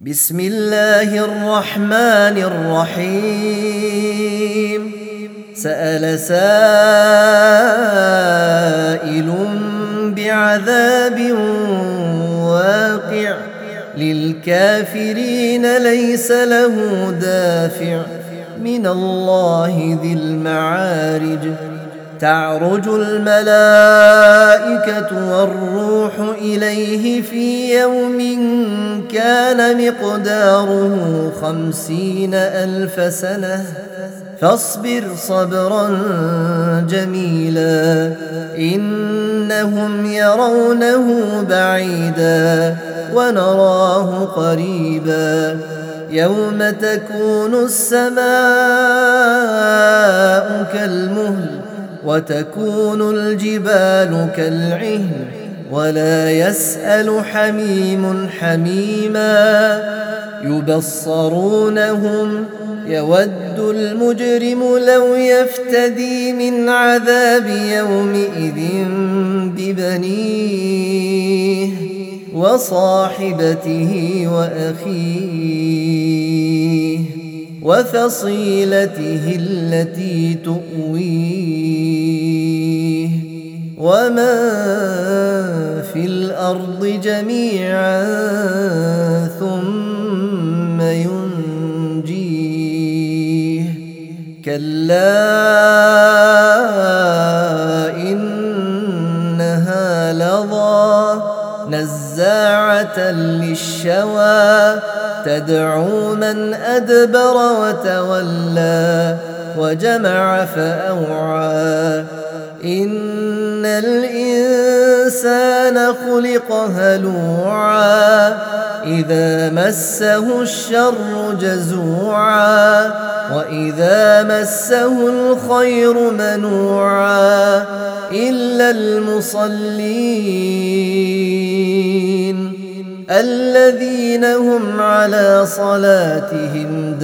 بسم الله الرحمن الرحيم سأل سائل بعذاب واقع للكافرين ليس له دافع من الله ذي المعارج تعرج الملائكة والروح إليه في يوم كان مقداره 50,000 سنة فاصبر صبرا جميلا إنهم يرونه بعيدا ونراه قريبا يوم تكون السماء كالمهل وتكون الجبال كالعهن ولا يسأل حميم حميما يبصرونهم يود المجرم لو يفتدي من عذاب يومئذ ببنيه وصاحبته وأخيه وفصيلته التي تؤويه ومن في الأرض جميعا ثم ينجيه كلا إنها لظى نزاعة للشوى تدعو من أدبر وتولى وجمع فأوعى إن الإنسان خلق هلوعا إذا مسه الشر جزوعا وإذا مسه الخير منوعا إلا المصلين الذين هم على صلاتهم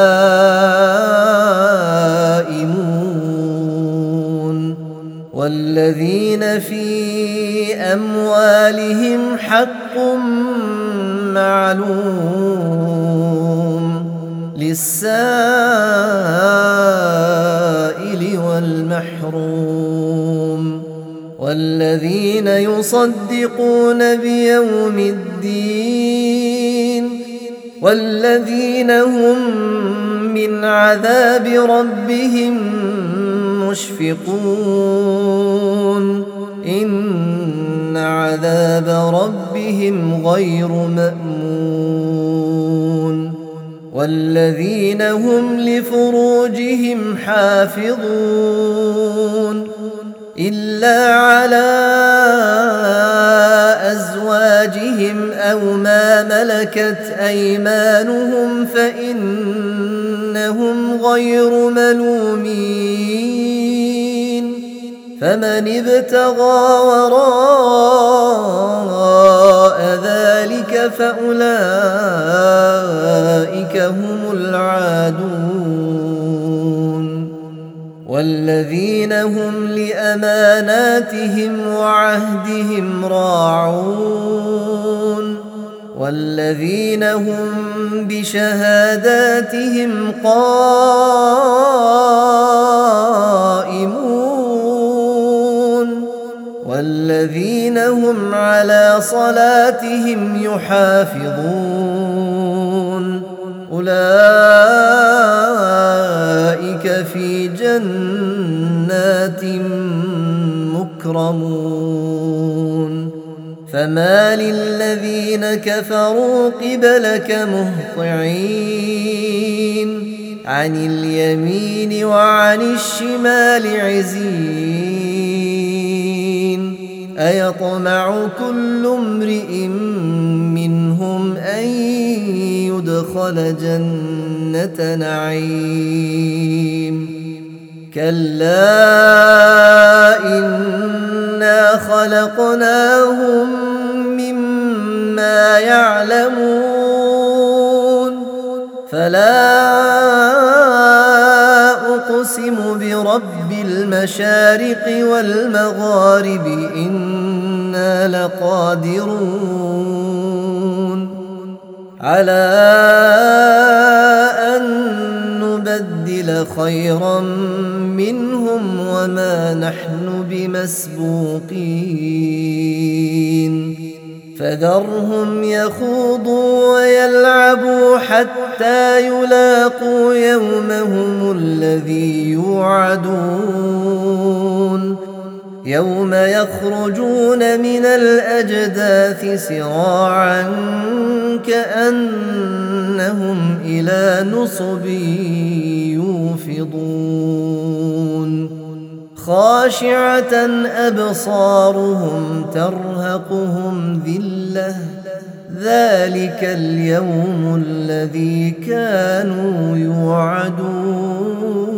دائمون والذين في أموالهم حق معلوم للسائل والمحروم والذين يصدقون بيوم الدين والذين هم من عذاب ربهم مشفقون إن عذاب ربهم غير مأمون والذين هم لفروجهم حافظون إلا على أزواجهم أو ما ملكت أيمانهم فإنهم غير ملومين فمن ابتغى وراء ذلك فأولئك هم العادون والذين هم لأماناتهم وعهدهم راعون والذين هم بشهاداتهم قائمون والذين هم على صلاتهم يحافظون أولئك في جنات مكرمون فما للذين كفروا قبلك مهطعين عن اليمين وعن الشمال عزين أيطمع كل امرئ منهم أن يدخل جنة نعيم كلا إنا خلقناهم مما يعلمون فلا أقسم برب المشارق والمغارب إنا لقادرون على أن نبدل خيرا منهم وما نحن بمسبوقين فذرهم يخوضوا ويلعبوا حتى يلاقوا يومهم الذي يوعدون يوم يخرجون من الأجداث سراعا كأنهم إلى نصب يوفضون خاشعة أبصارهم ترهقهم ذلة ذلك اليوم الذي كانوا يوعدون